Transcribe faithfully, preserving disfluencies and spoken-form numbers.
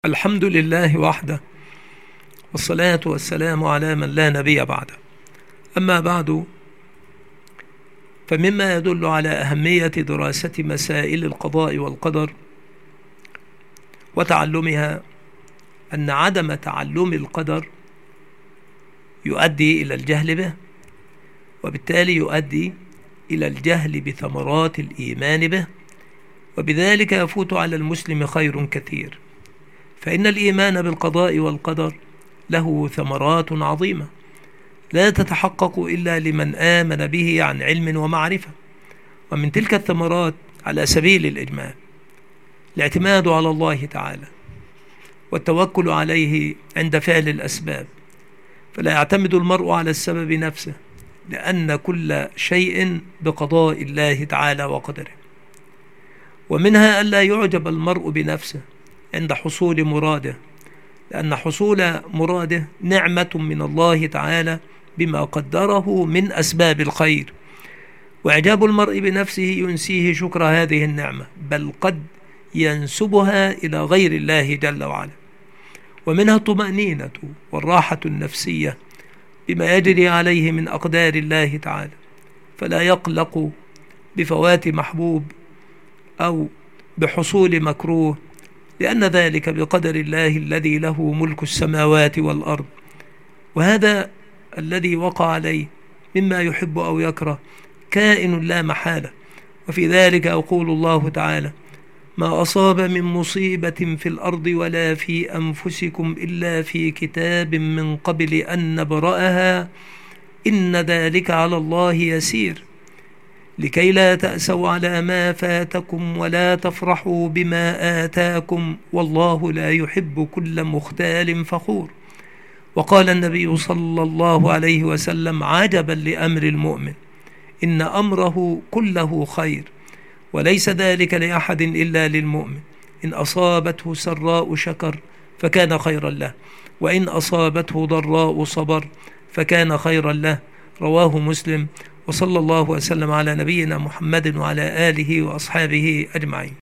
الحمد لله وحده، والصلاة والسلام على من لا نبي بعده. أما بعد، فمما يدل على أهمية دراسة مسائل القضاء والقدر وتعلمها أن عدم تعلم القدر يؤدي إلى الجهل به، وبالتالي يؤدي إلى الجهل بثمرات الإيمان به، وبذلك يفوت على المسلم خير كثير. فإن الإيمان بالقضاء والقدر له ثمرات عظيمة لا تتحقق إلا لمن آمن به عن علم ومعرفة. ومن تلك الثمرات على سبيل الإجمال الاعتماد على الله تعالى والتوكل عليه عند فعل الأسباب، فلا يعتمد المرء على السبب نفسه، لأن كل شيء بقضاء الله تعالى وقدره. ومنها ألا يعجب المرء بنفسه عند حصول مراده، لأن حصول مراده نعمة من الله تعالى بما قدره من أسباب الخير، وإعجاب المرء بنفسه ينسيه شكر هذه النعمة، بل قد ينسبها إلى غير الله جل وعلا. ومنها الطمأنينة والراحة النفسية بما يجري عليه من أقدار الله تعالى، فلا يقلق بفوات محبوب أو بحصول مكروه، لأن ذلك بقدر الله الذي له ملك السماوات والأرض. وهذا الذي وقع عليه مما يحب أو يكره كائن لا محالة. وفي ذلك يقول الله تعالى: ما أصاب من مصيبة في الأرض ولا في أنفسكم إلا في كتاب من قبل أن نبرأها إن ذلك على الله يسير، لكي لا تأسوا على ما فاتكم ولا تفرحوا بما آتاكم والله لا يحب كل مختال فخور. وقال النبي صلى الله عليه وسلم: عجبا لأمر المؤمن، إن أمره كله خير، وليس ذلك لأحد إلا للمؤمن، إن أصابته سراء شكر فكان خيرا له، وإن أصابته ضراء صبر فكان خيرا له. رواه مسلم. وصلى الله وسلم على نبينا محمد وعلى آله وأصحابه أجمعين.